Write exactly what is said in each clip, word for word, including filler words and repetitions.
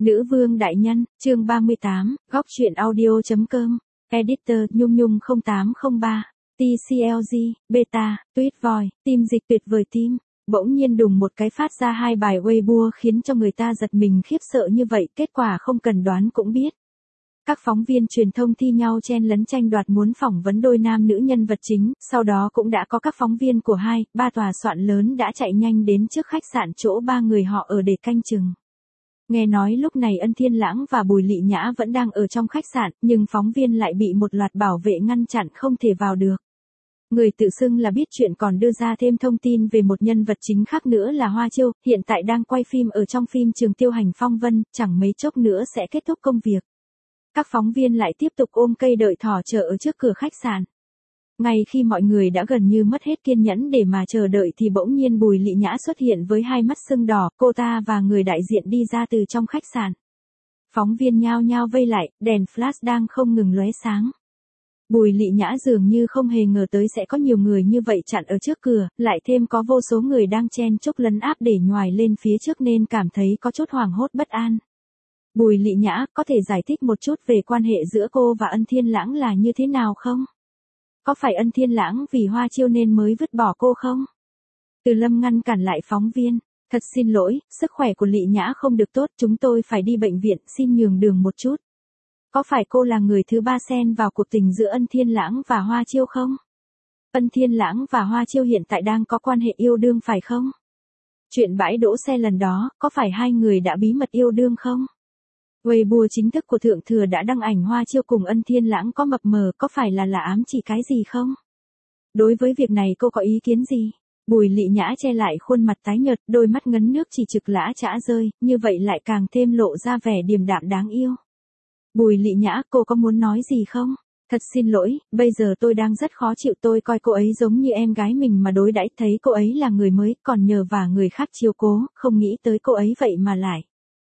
Nữ vương đại nhân, chương ba mươi tám, góc truyện audio.com, Editor, Nhung Nhung không tám không ba, tê xê lờ giê, Beta, Tuyết Voi, Team Dịch Tuyệt Vời Team. Bỗng nhiên đùng một cái phát ra hai bài Weibo khiến cho người ta giật mình khiếp sợ như vậy, kết quả không cần đoán cũng biết. Các phóng viên truyền thông thi nhau chen lấn tranh đoạt muốn phỏng vấn đôi nam nữ nhân vật chính, sau đó cũng đã có các phóng viên của hai, ba tòa soạn lớn đã chạy nhanh đến trước khách sạn chỗ ba người họ ở để canh chừng. Nghe nói lúc này Ân Thiên Lãng và Bùi Lị Nhã vẫn đang ở trong khách sạn, nhưng phóng viên lại bị một loạt bảo vệ ngăn chặn không thể vào được. Người tự xưng là biết chuyện còn đưa ra thêm thông tin về một nhân vật chính khác nữa là Hoa Chiêu, hiện tại đang quay phim ở trong phim Trường Tiêu Hành Phong Vân, chẳng mấy chốc nữa sẽ kết thúc công việc. Các phóng viên lại tiếp tục ôm cây đợi thỏ chờ ở trước cửa khách sạn. Ngay khi mọi người đã gần như mất hết kiên nhẫn để mà chờ đợi thì bỗng nhiên Bùi Lị Nhã xuất hiện với hai mắt sưng đỏ, cô ta và người đại diện đi ra từ trong khách sạn. Phóng viên nhao nhao vây lại, đèn flash đang không ngừng lóe sáng. Bùi Lị Nhã dường như không hề ngờ tới sẽ có nhiều người như vậy chặn ở trước cửa, lại thêm có vô số người đang chen chúc lấn áp để nhoài lên phía trước nên cảm thấy có chút hoảng hốt bất an. Bùi Lị Nhã, có thể giải thích một chút về quan hệ giữa cô và Ân Thiên Lãng là như thế nào không? Có phải Ân Thiên Lãng vì Hoa Chiêu nên mới vứt bỏ cô không? Từ Lâm ngăn cản lại phóng viên. Thật xin lỗi, sức khỏe của Lị Nhã không được tốt, chúng tôi phải đi bệnh viện, xin nhường đường một chút. Có phải cô là người thứ ba xen vào cuộc tình giữa Ân Thiên Lãng và Hoa Chiêu không? Ân Thiên Lãng và Hoa Chiêu hiện tại đang có quan hệ yêu đương phải không? Chuyện bãi đỗ xe lần đó, có phải hai người đã bí mật yêu đương không? Weibo chính thức của Thượng Thừa đã đăng ảnh Hoa Chiêu cùng Ân Thiên Lãng có mập mờ, có phải là là ám chỉ cái gì không? Đối với việc này cô có ý kiến gì? Bùi Lị Nhã che lại khuôn mặt tái nhợt, đôi mắt ngấn nước chỉ trực lã chã rơi, như vậy lại càng thêm lộ ra vẻ điềm đạm đáng yêu. Bùi Lị Nhã, cô có muốn nói gì không? Thật xin lỗi, bây giờ tôi đang rất khó chịu, tôi coi cô ấy giống như em gái mình mà đối đãi, thấy cô ấy là người mới, còn nhờ vả người khác chiếu cố, không nghĩ tới cô ấy vậy mà lại.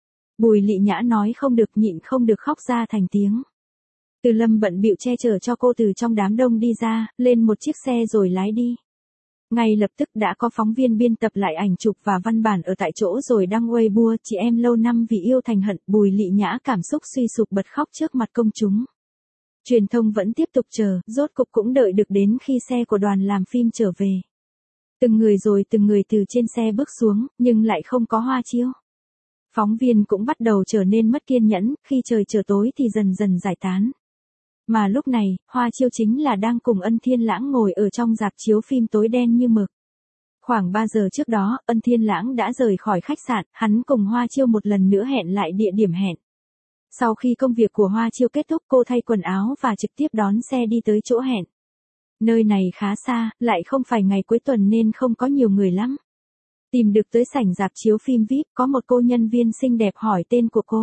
Bùi Lị Nhã nói không được, nhịn không được khóc ra thành tiếng. Từ Lâm bận bịu che chở cho cô từ trong đám đông đi ra, lên một chiếc xe rồi lái đi. Ngay lập tức đã có phóng viên biên tập lại ảnh chụp và văn bản ở tại chỗ rồi đăng Weibo, chị em lâu năm vì yêu thành hận, Bùi Lị Nhã cảm xúc suy sụp bật khóc trước mặt công chúng. Truyền thông vẫn tiếp tục chờ, rốt cục cũng đợi được đến khi xe của đoàn làm phim trở về. Từng người rồi từng người từ trên xe bước xuống, nhưng lại không có Hoa Chiêu. Phóng viên cũng bắt đầu trở nên mất kiên nhẫn, khi trời trở tối thì dần dần giải tán. Mà lúc này, Hoa Chiêu chính là đang cùng Ân Thiên Lãng ngồi ở trong rạp chiếu phim tối đen như mực. Khoảng ba giờ trước đó, Ân Thiên Lãng đã rời khỏi khách sạn, hắn cùng Hoa Chiêu một lần nữa hẹn lại địa điểm hẹn. Sau khi công việc của Hoa Chiêu kết thúc, cô thay quần áo và trực tiếp đón xe đi tới chỗ hẹn. Nơi này khá xa, lại không phải ngày cuối tuần nên không có nhiều người lắm. Tìm được tới sảnh rạp chiếu phim vi ai pi, có một cô nhân viên xinh đẹp hỏi tên của cô.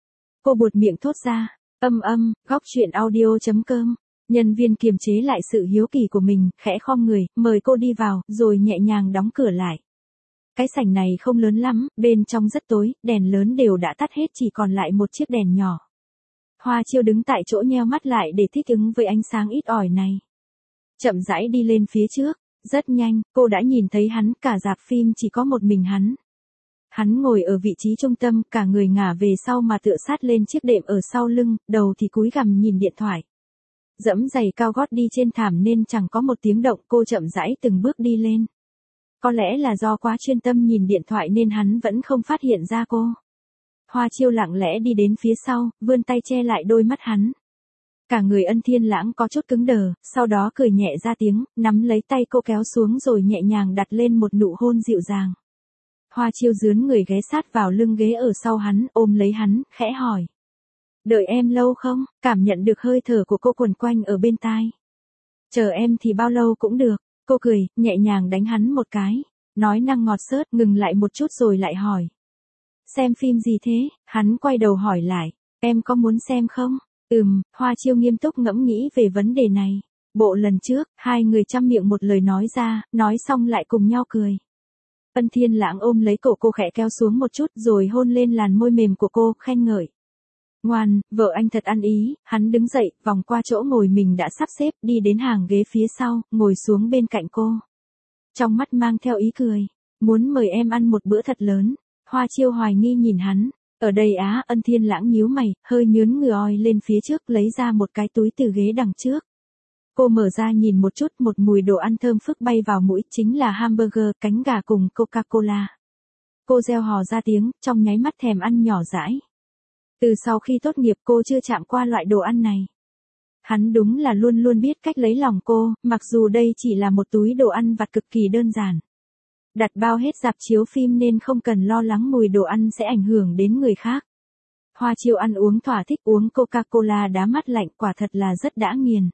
Cô buột miệng thốt ra, âm âm, góc truyện audio.com. Nhân viên kiềm chế lại sự hiếu kỳ của mình, khẽ khom người, mời cô đi vào, rồi nhẹ nhàng đóng cửa lại. Cái sảnh này không lớn lắm, bên trong rất tối, đèn lớn đều đã tắt hết, chỉ còn lại một chiếc đèn nhỏ. Hoa Chiêu đứng tại chỗ nheo mắt lại để thích ứng với ánh sáng ít ỏi này. Chậm rãi đi lên phía trước. Rất nhanh, cô đã nhìn thấy hắn, cả rạp phim chỉ có một mình hắn. Hắn ngồi ở vị trí trung tâm, cả người ngả về sau mà tựa sát lên chiếc đệm ở sau lưng, đầu thì cúi gằm nhìn điện thoại. Dẫm giày cao gót đi trên thảm nên chẳng có một tiếng động, cô chậm rãi từng bước đi lên. Có lẽ là do quá chuyên tâm nhìn điện thoại nên hắn vẫn không phát hiện ra cô. Hoa Chiêu lặng lẽ đi đến phía sau, vươn tay che lại đôi mắt hắn. Cả người Ân Thiên Lãng có chút cứng đờ, sau đó cười nhẹ ra tiếng, nắm lấy tay cô kéo xuống rồi nhẹ nhàng đặt lên một nụ hôn dịu dàng. Hoa Chiêu dướn người ghé sát vào lưng ghế ở sau hắn, ôm lấy hắn, khẽ hỏi. Đợi em lâu không? Cảm nhận được hơi thở của cô quần quanh ở bên tai. Chờ em thì bao lâu cũng được. Cô cười, nhẹ nhàng đánh hắn một cái. Nói năng ngọt xớt, ngừng lại một chút rồi lại hỏi. Xem phim gì thế? Hắn quay đầu hỏi lại. Em có muốn xem không? Ừm, Hoa Chiêu nghiêm túc ngẫm nghĩ về vấn đề này. Bộ lần trước, hai người chăm miệng một lời nói ra, nói xong lại cùng nhau cười. Ân Thiên Lãng ôm lấy cổ cô khẽ kéo xuống một chút rồi hôn lên làn môi mềm của cô, khen ngợi. Ngoan, vợ anh thật ăn ý, hắn đứng dậy, vòng qua chỗ ngồi mình đã sắp xếp, đi đến hàng ghế phía sau, ngồi xuống bên cạnh cô. Trong mắt mang theo ý cười, muốn mời em ăn một bữa thật lớn. Hoa Chiêu hoài nghi nhìn hắn. Ở đây á, Ân Thiên Lãng nhíu mày, hơi nhướng người oi lên phía trước lấy ra một cái túi từ ghế đằng trước. Cô mở ra nhìn một chút, một mùi đồ ăn thơm phức bay vào mũi, chính là hamburger, cánh gà cùng Coca-Cola. Cô reo hò ra tiếng, trong nháy mắt thèm ăn nhỏ dãi. Từ sau khi tốt nghiệp cô chưa chạm qua loại đồ ăn này. Hắn đúng là luôn luôn biết cách lấy lòng cô, mặc dù đây chỉ là một túi đồ ăn vặt cực kỳ đơn giản. Đặt bao hết rạp chiếu phim nên không cần lo lắng mùi đồ ăn sẽ ảnh hưởng đến người khác. Hoa Chiêu ăn uống thỏa thích, uống Coca-Cola đá mát lạnh, quả thật là rất đã nghiền.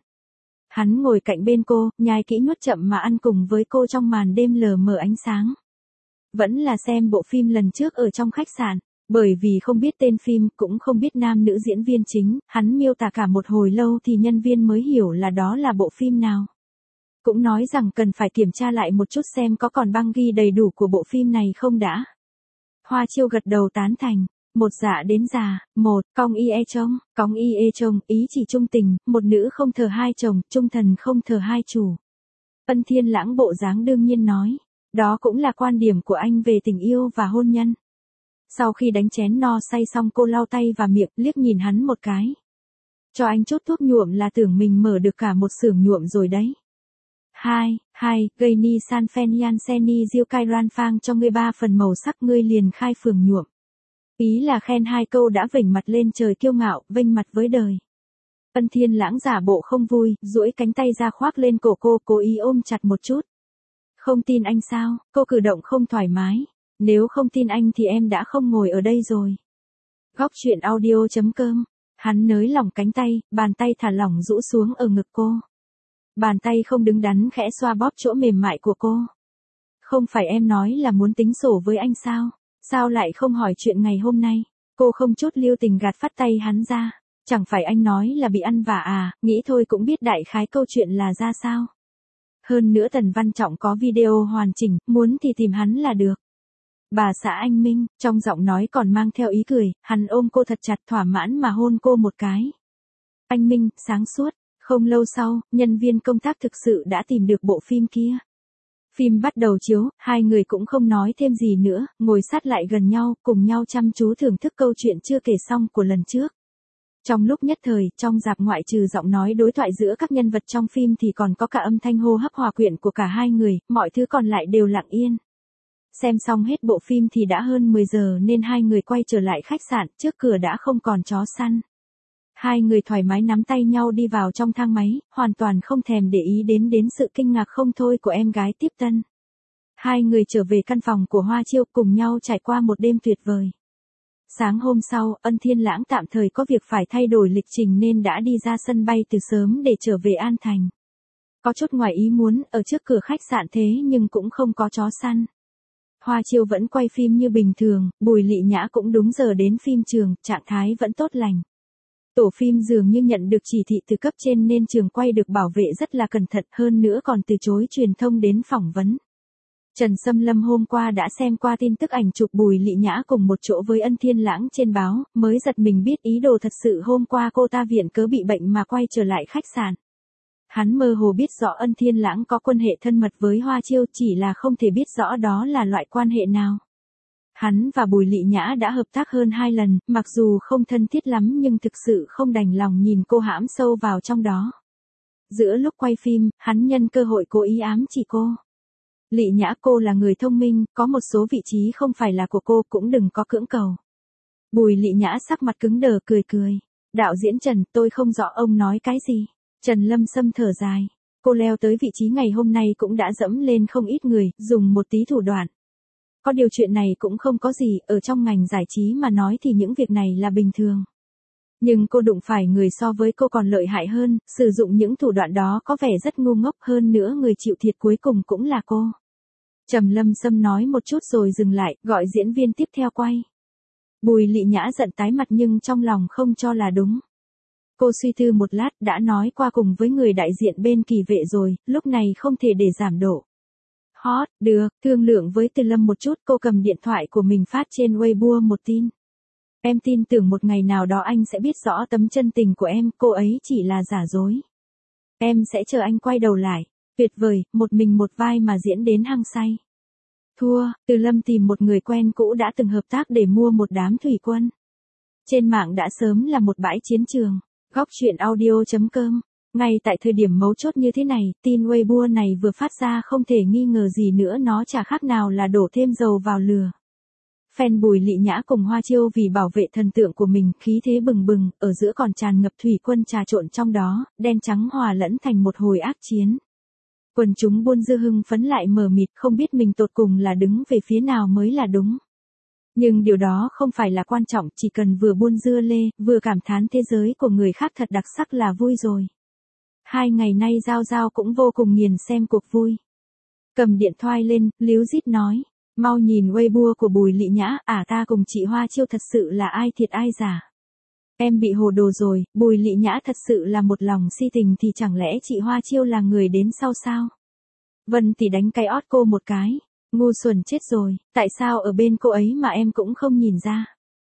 Hắn ngồi cạnh bên cô, nhai kỹ nuốt chậm mà ăn cùng với cô trong màn đêm lờ mờ ánh sáng. Vẫn là xem bộ phim lần trước ở trong khách sạn, bởi vì không biết tên phim, cũng không biết nam nữ diễn viên chính, hắn miêu tả cả một hồi lâu thì nhân viên mới hiểu là đó là bộ phim nào. Cũng nói rằng cần phải kiểm tra lại một chút xem có còn băng ghi đầy đủ của bộ phim này không đã. Hoa Chiêu gật đầu tán thành. Một dạ đến già, một, cong y e trông, cong y e trông, ý chỉ trung tình, một nữ không thờ hai chồng, trung thần không thờ hai chủ. Ân Thiên Lãng bộ dáng đương nhiên nói, đó cũng là quan điểm của anh về tình yêu và hôn nhân. Sau khi đánh chén no say xong cô lau tay và miệng, liếc nhìn hắn một cái. Cho anh chút thuốc nhuộm là tưởng mình mở được cả một xưởng nhuộm rồi đấy. Hai, hai, gây ni san phen yan sen ni diêu cai ran phang cho ngươi ba phần màu sắc ngươi liền khai phường nhuộm. Ý là khen hai câu đã vểnh mặt lên trời kiêu ngạo, vênh mặt với đời. Ân Thiên Lãng giả bộ không vui, duỗi cánh tay ra khoác lên cổ cô, cố ý ôm chặt một chút. Không tin anh sao? Cô cử động không thoải mái. Nếu không tin anh thì em đã không ngồi ở đây rồi. Góc truyện audio chấm com. Hắn nới lỏng cánh tay, bàn tay thả lỏng rũ xuống ở ngực cô. Bàn tay không đứng đắn khẽ xoa bóp chỗ mềm mại của cô. Không phải em nói là muốn tính sổ với anh sao? Sao lại không hỏi chuyện ngày hôm nay? Cô không chút lưu tình gạt phát tay hắn ra. Chẳng phải anh nói là bị ăn vạ à, nghĩ thôi cũng biết đại khái câu chuyện là ra sao. Hơn nữa Tần Văn Trọng có video hoàn chỉnh, muốn thì tìm hắn là được. Bà xã anh Minh, trong giọng nói còn mang theo ý cười, hắn ôm cô thật chặt thỏa mãn mà hôn cô một cái. Anh Minh, sáng suốt. Không lâu sau, nhân viên công tác thực sự đã tìm được bộ phim kia. Phim bắt đầu chiếu, hai người cũng không nói thêm gì nữa, ngồi sát lại gần nhau, cùng nhau chăm chú thưởng thức câu chuyện chưa kể xong của lần trước. Trong lúc nhất thời, trong rạp ngoại trừ giọng nói đối thoại giữa các nhân vật trong phim thì còn có cả âm thanh hô hấp hòa quyện của cả hai người, mọi thứ còn lại đều lặng yên. Xem xong hết bộ phim thì đã hơn mười giờ nên hai người quay trở lại khách sạn, trước cửa đã không còn chó săn. Hai người thoải mái nắm tay nhau đi vào trong thang máy, hoàn toàn không thèm để ý đến đến sự kinh ngạc không thôi của em gái tiếp tân. Hai người trở về căn phòng của Hoa Chiêu cùng nhau trải qua một đêm tuyệt vời. Sáng hôm sau, Ân Thiên Lãng tạm thời có việc phải thay đổi lịch trình nên đã đi ra sân bay từ sớm để trở về An Thành. Có chút ngoài ý muốn, ở trước cửa khách sạn thế nhưng cũng không có chó săn. Hoa Chiêu vẫn quay phim như bình thường, Bùi Lị Nhã cũng đúng giờ đến phim trường, trạng thái vẫn tốt lành. Tổ phim dường như nhận được chỉ thị từ cấp trên nên trường quay được bảo vệ rất là cẩn thận, hơn nữa còn từ chối truyền thông đến phỏng vấn. Trần Sâm Lâm hôm qua đã xem qua tin tức ảnh chụp Bùi Lị Nhã cùng một chỗ với Ân Thiên Lãng trên báo, mới giật mình biết ý đồ thật sự hôm qua cô ta viện cớ bị bệnh mà quay trở lại khách sạn. Hắn mơ hồ biết rõ Ân Thiên Lãng có quan hệ thân mật với Hoa Chiêu, chỉ là không thể biết rõ đó là loại quan hệ nào. Hắn và Bùi Lị Nhã đã hợp tác hơn hai lần, mặc dù không thân thiết lắm nhưng thực sự không đành lòng nhìn cô hãm sâu vào trong đó. Giữa lúc quay phim, hắn nhân cơ hội cố ý ám chỉ cô. Lị Nhã, cô là người thông minh, có một số vị trí không phải là của cô cũng đừng có cưỡng cầu. Bùi Lị Nhã sắc mặt cứng đờ cười cười. Đạo diễn Trần, tôi không rõ ông nói cái gì. Trần Lâm Sâm thở dài. Cô leo tới vị trí ngày hôm nay cũng đã dẫm lên không ít người, dùng một tí thủ đoạn. Có điều chuyện này cũng không có gì, ở trong ngành giải trí mà nói thì những việc này là bình thường. Nhưng cô đụng phải người so với cô còn lợi hại hơn, sử dụng những thủ đoạn đó có vẻ rất ngu ngốc, hơn nữa người chịu thiệt cuối cùng cũng là cô. Trầm Lâm Sâm nói một chút rồi dừng lại, gọi diễn viên tiếp theo quay. Bùi Lị Nhã giận tái mặt nhưng trong lòng không cho là đúng. Cô suy tư một lát, đã nói qua cùng với người đại diện bên Kỳ Vệ rồi, lúc này không thể để giảm độ. Hot, được, thương lượng với Từ Lâm một chút, cô cầm điện thoại của mình phát trên Weibo một tin. Em tin tưởng một ngày nào đó anh sẽ biết rõ tấm chân tình của em, cô ấy chỉ là giả dối. Em sẽ chờ anh quay đầu lại. Tuyệt vời, một mình một vai mà diễn đến hăng say. Thua, Từ Lâm tìm một người quen cũ đã từng hợp tác để mua một đám thủy quân. Trên mạng đã sớm là một bãi chiến trường. Góc chuyện audio chấm com. Ngay tại thời điểm mấu chốt như thế này, tin Weibo này vừa phát ra không thể nghi ngờ gì nữa, nó chả khác nào là đổ thêm dầu vào lửa. Fan Bùi Lị Nhã cùng Hoa Chiêu vì bảo vệ thần tượng của mình, khí thế bừng bừng, ở giữa còn tràn ngập thủy quân trà trộn trong đó, đen trắng hòa lẫn thành một hồi ác chiến. Quần chúng buôn dưa hưng phấn lại mờ mịt, không biết mình tột cùng là đứng về phía nào mới là đúng. Nhưng điều đó không phải là quan trọng, chỉ cần vừa buôn dưa lê, vừa cảm thán thế giới của người khác thật đặc sắc là vui rồi. Hai ngày nay Giao Giao cũng vô cùng nghiền xem cuộc vui. Cầm điện thoại lên, líu rít nói, mau nhìn Weibo của Bùi Lị Nhã, à ta cùng chị Hoa Chiêu thật sự là ai thiệt ai giả. Em bị hồ đồ rồi, Bùi Lị Nhã thật sự là một lòng si tình thì chẳng lẽ chị Hoa Chiêu là người đến sau sao? Vân thì đánh cái ót cô một cái. Ngu xuẩn chết rồi, tại sao ở bên cô ấy mà em cũng không nhìn ra?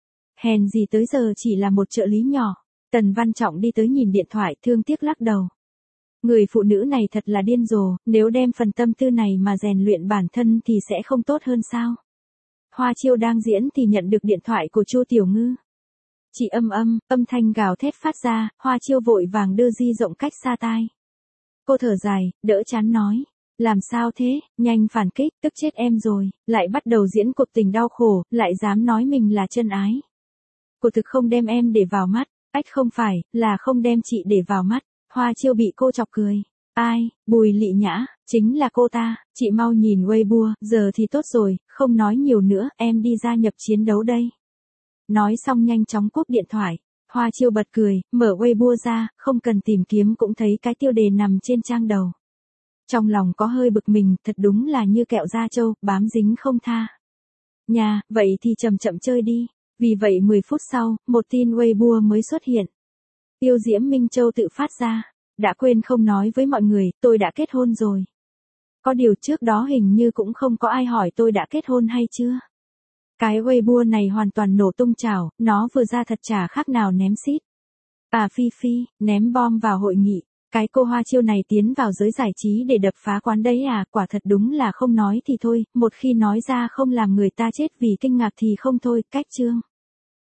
Hèn gì tới giờ chỉ là một trợ lý nhỏ. Tần Văn Trọng đi tới nhìn điện thoại, thương tiếc lắc đầu. Người phụ nữ này thật là điên rồ, nếu đem phần tâm tư này mà rèn luyện bản thân thì sẽ không tốt hơn sao? Hoa Chiêu đang diễn thì nhận được điện thoại của Chu Tiểu Ngư. Chị âm âm, âm thanh gào thét phát ra, Hoa Chiêu vội vàng đưa di rộng cách xa tai. Cô thở dài, đỡ chán nói. Làm sao thế, nhanh phản kích, tức chết em rồi, lại bắt đầu diễn cuộc tình đau khổ, lại dám nói mình là chân ái. Cô thực không đem em để vào mắt, ách không phải, là không đem chị để vào mắt. Hoa Chiêu bị cô chọc cười. Ai, Bùi Lị Nhã, chính là cô ta, chị mau nhìn Weibo, giờ thì tốt rồi, không nói nhiều nữa, em đi gia nhập chiến đấu đây. Nói xong nhanh chóng cúp điện thoại, Hoa Chiêu bật cười, mở Weibo ra, không cần tìm kiếm cũng thấy cái tiêu đề nằm trên trang đầu. Trong lòng có hơi bực mình, thật đúng là như kẹo da trâu, bám dính không tha. Nhà, vậy thì chậm chậm chơi đi. Vì vậy mười phút sau, một tin Weibo mới xuất hiện. Tiêu Diễm Minh Châu tự phát ra. Đã quên không nói với mọi người, tôi đã kết hôn rồi. Có điều trước đó hình như cũng không có ai hỏi tôi đã kết hôn hay chưa. Cái Weibo này hoàn toàn nổ tung trào, nó vừa ra thật chả khác nào ném xít. À Phi Phi, ném bom vào hội nghị. Cái cô Hoa Chiêu này tiến vào giới giải trí để đập phá quán đấy à, quả thật đúng là không nói thì thôi, một khi nói ra không làm người ta chết vì kinh ngạc thì không thôi, cách chương.